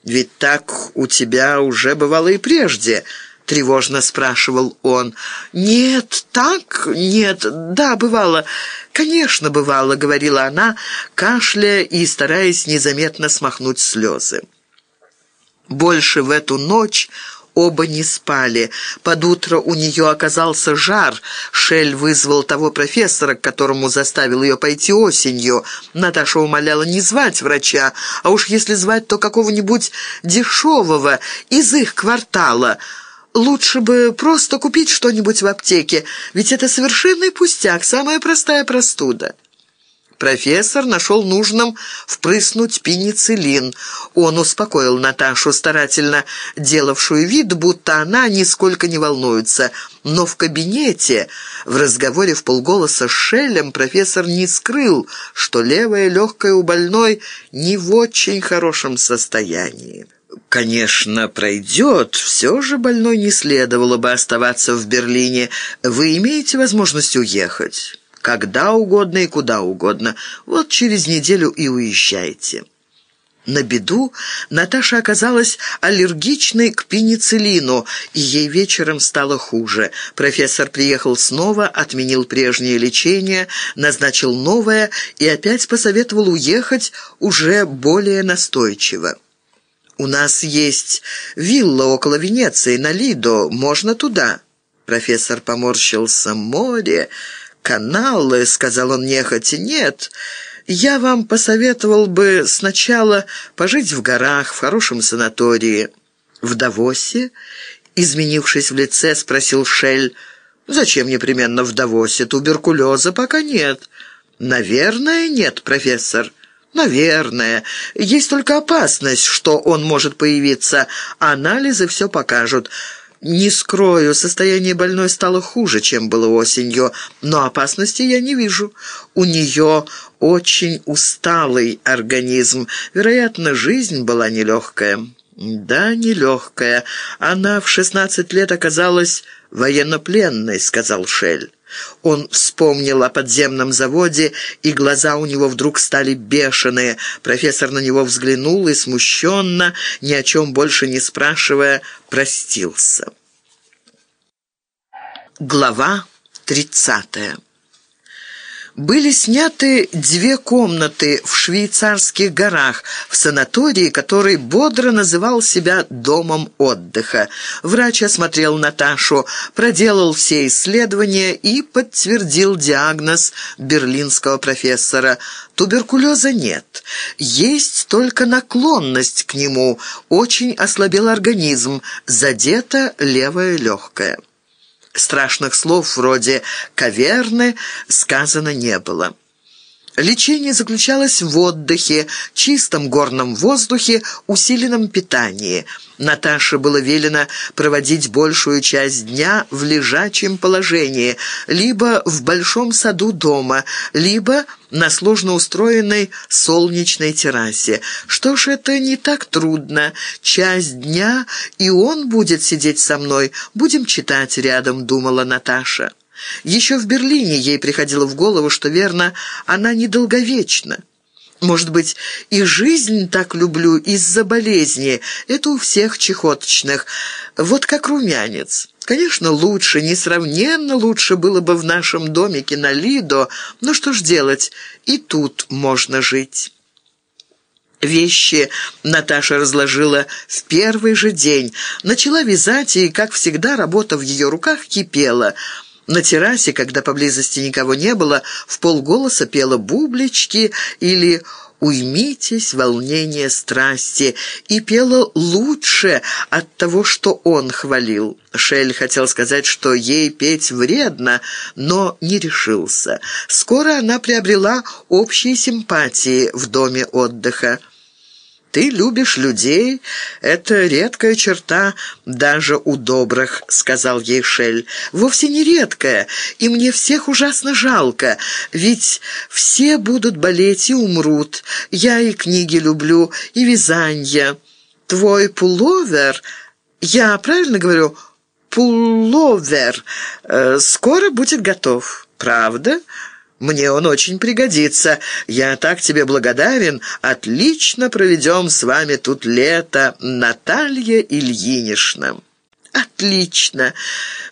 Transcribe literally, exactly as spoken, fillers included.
«Ведь так у тебя уже бывало и прежде», — тревожно спрашивал он. «Нет, так? Нет, да, бывало. Конечно, бывало», — говорила она, кашляя и стараясь незаметно смахнуть слезы. Больше в эту ночь оба не спали. Под утро у нее оказался жар. Шель вызвал того профессора, к которому заставил ее пойти осенью. Наташа умоляла не звать врача, а уж если звать, то какого-нибудь дешевого из их квартала. Лучше бы просто купить что-нибудь в аптеке, ведь это совершенный пустяк, самая простая простуда. Профессор нашел нужным впрыснуть пенициллин. Он успокоил Наташу, старательно делавшую вид, будто она нисколько не волнуется. Но в кабинете, в разговоре вполголоса с Шеллем, профессор не скрыл, что левое легкое у больной не в очень хорошем состоянии. «Конечно, пройдет. Все же больной не следовало бы оставаться в Берлине. Вы имеете возможность уехать? Когда угодно и куда угодно. Вот через неделю и уезжайте». На беду Наташа оказалась аллергичной к пенициллину, и ей вечером стало хуже. Профессор приехал снова, отменил прежнее лечение, назначил новое и опять посоветовал уехать уже более настойчиво. «У нас есть вилла около Венеции, на Лидо. Можно туда?» Профессор поморщился. «Море, каналы», — сказал он нехотя. «Нет, я вам посоветовал бы сначала пожить в горах, в хорошем санатории». «В Давосе?» — изменившись в лице, спросил Шель. «Зачем непременно в Давосе? Туберкулеза пока нет». «Наверное, нет, профессор». «Наверное. Есть только опасность, что он может появиться. Анализы все покажут. Не скрою, состояние больной стало хуже, чем было осенью, но опасности я не вижу. У нее очень усталый организм. Вероятно, жизнь была нелегкая». «Да, нелегкая. Она в шестнадцать лет оказалась военнопленной», — сказал Шель. Он вспомнил о подземном заводе, и глаза у него вдруг стали бешеные. Профессор на него взглянул и смущенно, ни о чем больше не спрашивая, простился. Глава тридцатая. Были сняты две комнаты в швейцарских горах, в санатории, который бодро называл себя «домом отдыха». Врач осмотрел Наташу, проделал все исследования и подтвердил диагноз берлинского профессора. Туберкулеза нет, есть только наклонность к нему, очень ослабел организм, задето левое легкое. Страшных слов вроде «каверны» сказано не было. Лечение заключалось в отдыхе, чистом горном воздухе, усиленном питании. Наташе было велено проводить большую часть дня в лежачем положении, либо в большом саду дома, либо на сложно устроенной солнечной террасе. Что ж, это не так трудно. Часть дня, и он будет сидеть со мной. Будем читать рядом, думала Наташа. Еще в Берлине ей приходило в голову, что, верно, она недолговечна. Может быть, и жизнь так люблю из-за болезни. Это у всех чехоточных. Вот как румянец. Конечно, лучше, несравненно лучше было бы в нашем домике на Лидо, но что ж делать, и тут можно жить. Вещи Наташа разложила в первый же день. Начала вязать, и, как всегда, работа в ее руках кипела. На террасе, когда поблизости никого не было, вполголоса пела бублички или «Уймитесь, волнение страсти», и пела лучше от того, что он хвалил. Шель хотел сказать, что ей петь вредно, но не решился. Скоро она приобрела общие симпатии в доме отдыха. «Ты любишь людей, это редкая черта даже у добрых», — сказал ей Шель. «Вовсе не редкая, и мне всех ужасно жалко, ведь все будут болеть и умрут. Я и книги люблю, и вязанье. Твой пуловер, я правильно говорю, пуловер, э, скоро будет готов, правда? Мне он очень пригодится. Я так тебе благодарен. Отлично проведем с вами тут лето, Наталья Ильинична». «Отлично.